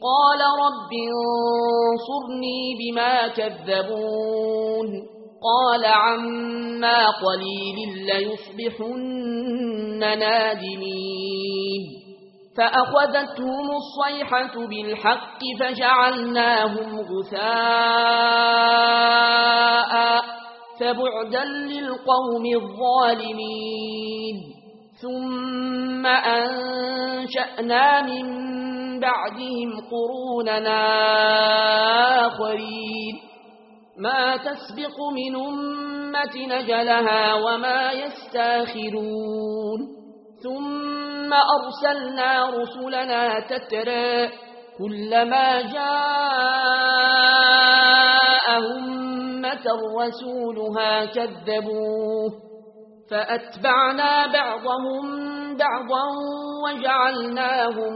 قال رب انصرني بما كذبون قال عما قليل ليصبحن نادمين فأخذتهم الصيحة بالحق فجعلناهم غثاء فبعدا للقوم الظالمين ثم أنشأنا من بعدهم قروننا آخرين ما تسبق من أمة نجلها وما يستاخرون ثم أرسلنا رسلنا تترى كلما جاء أمة رسولها كذبوه فأتبعنا بعضهم بعضا وجعلناهم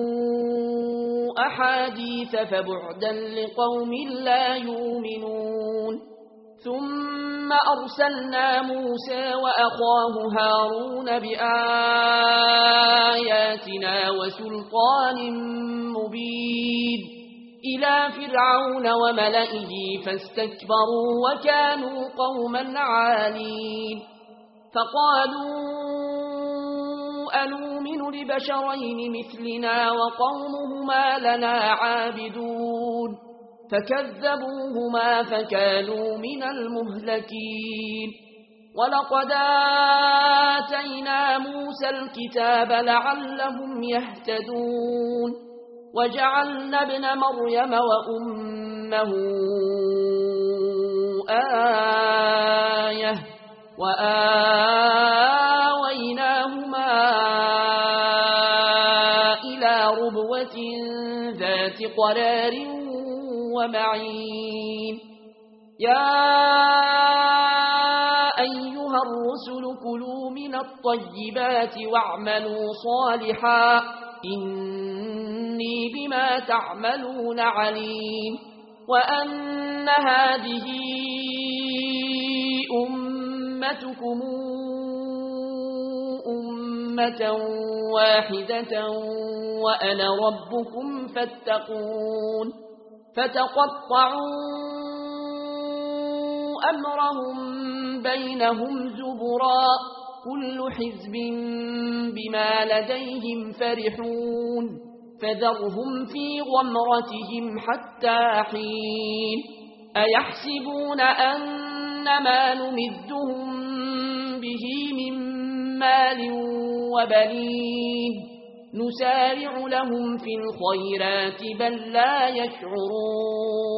أحاديث فبعدا لقوم لا يؤمنون ثم أرسلنا موسى وأخاه هارون بآياتنا وسلطان مبين إلى فرعون وملئه فاستكبروا وكانوا قوما عالين فقالوا أنؤمن لبشرين مثلنا وقومهما لنا عابدون فكذبوهما فكانوا من المهلكين ولقد آتينا موسى الكتاب لعلهم يهتدون وجعلنا ابن مريم وأمه آية وآويناهما إلى ربوة ذات قرار ومعين يا أيها الرسل كلوا من الطيبات واعملوا صالحا إني بما تعملون عليم وأن هذه أمتكم أمة واحدة وأنا ربكم فاتقون فتقطعوا أمرهم بينهم زبرا كل حزب بما لديهم فرحون فذرهم في غمرتهم حتى حين أيحسبون أنما نمدهم به من مال وبنين نسارع لهم في الخيرات بل لا يشعرون